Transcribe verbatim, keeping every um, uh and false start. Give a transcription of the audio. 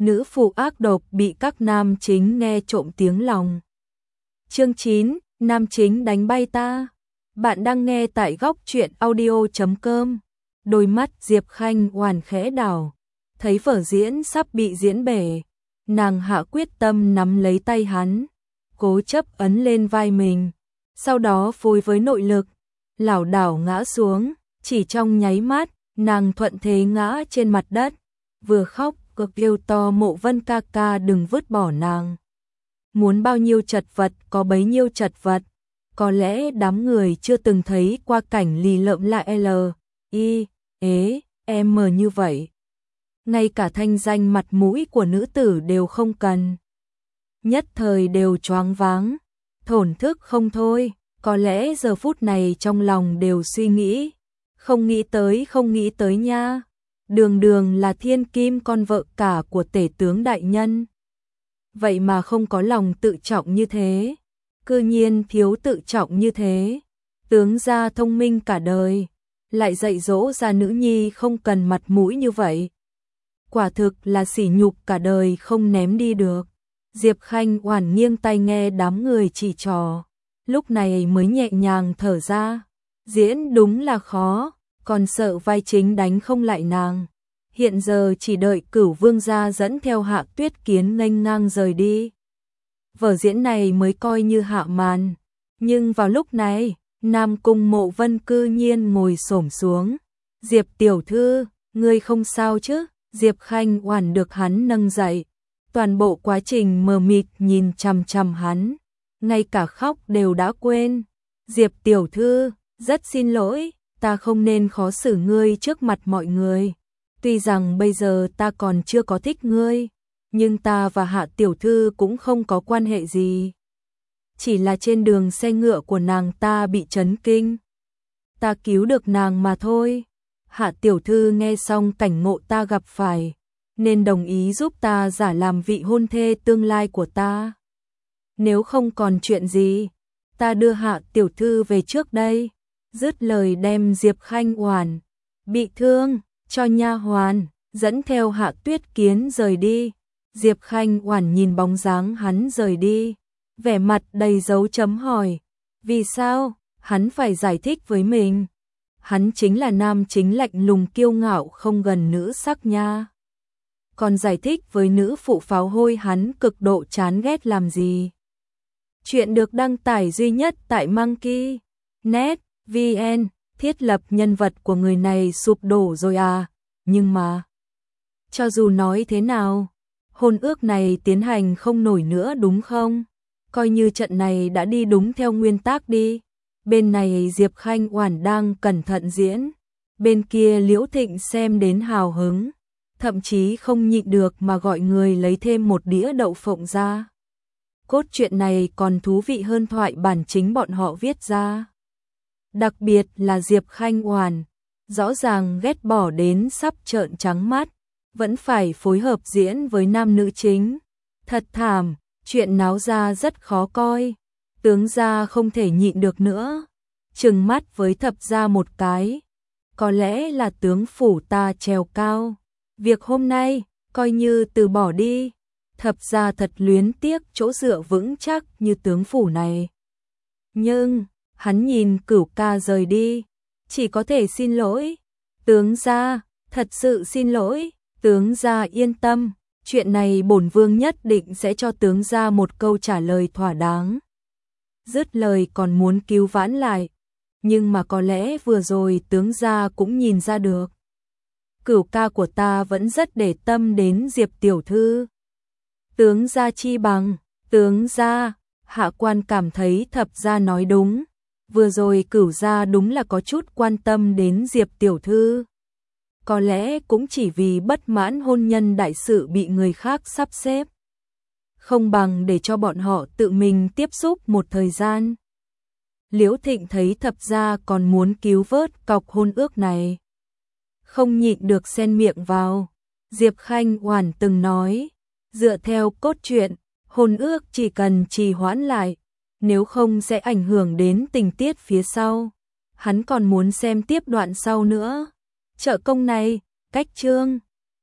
nữ phụ ác độc bị các nam chính nghe trộm tiếng lòng. Chương chín, nam chính đánh bay ta. Bạn đang nghe tại góc truyện audio chấm com. Đôi mắt Diệp Khanh oàn khẽ đảo, thấy vở diễn sắp bị diễn bể, nàng hạ quyết tâm nắm lấy tay hắn, cố chấp ấn lên vai mình, sau đó phối với nội lực, lảo đảo ngã xuống, chỉ trong nháy mắt, nàng thuận thế ngã trên mặt đất, vừa khóc vừa kêu to Mộ Vân ca ca đừng vứt bỏ nàng. Muốn bao nhiêu chật vật có bấy nhiêu chật vật, có lẽ đám người chưa từng thấy qua cảnh lì lợm lại L, I, ế, M như vậy. Ngay cả thanh danh mặt mũi của nữ tử đều không cần. Nhất thời đều choáng váng, thổn thức không thôi, có lẽ giờ phút này trong lòng đều suy nghĩ, không nghĩ tới không nghĩ tới nha, đường đường là thiên kim con vợ cả của tể tướng đại nhân. Vậy mà không có lòng tự trọng như thế, cư nhiên thiếu tự trọng như thế, tướng gia thông minh cả đời, lại dạy dỗ ra nữ nhi không cần mặt mũi như vậy. Quả thực là sỉ nhục cả đời không ném đi được. Diệp Khanh oản nghiêng tai nghe đám người chỉ trò, lúc này mới nhẹ nhàng thở ra. Diễn đúng là khó, còn sợ vai chính đánh không lại nàng. Hiện giờ chỉ đợi Cửu Vương gia dẫn theo Hạ Tuyết Kiến nghênh ngang rời đi. Vở diễn này mới coi như hạ màn. Nhưng vào lúc này, Nam Cung Mộ Vân cư nhiên ngồi xổm xuống. Diệp tiểu thư, ngươi không sao chứ? Diệp Khanh oản được hắn nâng dậy. Toàn bộ quá trình mờ mịt nhìn chằm chằm hắn, ngay cả khóc đều đã quên. Diệp tiểu thư, rất xin lỗi, ta không nên khó xử ngươi trước mặt mọi người. Tuy rằng bây giờ ta còn chưa có thích ngươi, nhưng ta và Hạ tiểu thư cũng không có quan hệ gì. Chỉ là trên đường xe ngựa của nàng ta bị chấn kinh, ta cứu được nàng mà thôi. Hạ tiểu thư nghe xong cảnh ngộ ta gặp phải, nên đồng ý giúp ta giả làm vị hôn thê tương lai của ta. Nếu không còn chuyện gì, ta đưa Hạ tiểu thư về trước đây. Dứt lời đem Diệp Khanh oản bị thương cho nha hoàn, dẫn theo Hạ Tuyết Kiến rời đi. Diệp Khanh oản nhìn bóng dáng hắn rời đi, vẻ mặt đầy dấu chấm hỏi, vì sao hắn phải giải thích với mình? Hắn chính là nam chính lạnh lùng kiêu ngạo không gần nữ sắc nha. Còn giải thích với nữ phụ pháo hôi hắn cực độ chán ghét làm gì? Chuyện được đăng tải duy nhất tại Monkey chấm net vn. Thiết lập nhân vật của người này sụp đổ rồi à? Nhưng mà, cho dù nói thế nào, hôn ước này tiến hành không nổi nữa đúng không? Coi như trận này đã đi đúng theo nguyên tắc đi. Bên này Diệp Khanh oản đang cẩn thận diễn, bên kia Liễu Thịnh xem đến hào hứng, thậm chí không nhịn được mà gọi người lấy thêm một đĩa đậu phộng ra. Cốt truyện này còn thú vị hơn thoại bản chính bọn họ viết ra. Đặc biệt là Diệp Khanh oản, rõ ràng ghét bỏ đến sắp trợn trắng mắt, vẫn phải phối hợp diễn với nam nữ chính. Thật thảm, chuyện náo ra rất khó coi. Tướng gia không thể nhịn được nữa, trừng mắt với thập gia một cái. Có lẽ là tướng phủ ta trèo cao, việc hôm nay coi như từ bỏ đi. Thập gia thật luyến tiếc chỗ dựa vững chắc như tướng phủ này. Nhưng hắn nhìn Cửu ca rời đi, chỉ có thể xin lỗi. Tướng gia, thật sự xin lỗi. Tướng gia yên tâm, chuyện này bổn vương nhất định sẽ cho tướng gia một câu trả lời thỏa đáng. Dứt lời còn muốn cứu vãn lại, nhưng mà có lẽ vừa rồi tướng gia cũng nhìn ra được. Cửu ca của ta vẫn rất để tâm đến Diệp tiểu thư. Tướng gia chi bằng, tướng gia, hạ quan cảm thấy thập gia nói đúng. Vừa rồi Cửu gia đúng là có chút quan tâm đến Diệp tiểu thư. Có lẽ cũng chỉ vì bất mãn hôn nhân đại sự bị người khác sắp xếp. Không bằng để cho bọn họ tự mình tiếp xúc một thời gian. Liễu Thịnh thấy thập gia còn muốn cứu vớt cọc hôn ước này, không nhịn được xen miệng vào. Diệp Khanh oản từng nói, dựa theo cốt truyện, hôn ước chỉ cần trì hoãn lại, nếu không sẽ ảnh hưởng đến tình tiết phía sau. Hắn còn muốn xem tiếp đoạn sau nữa. Trợ công này, cách chương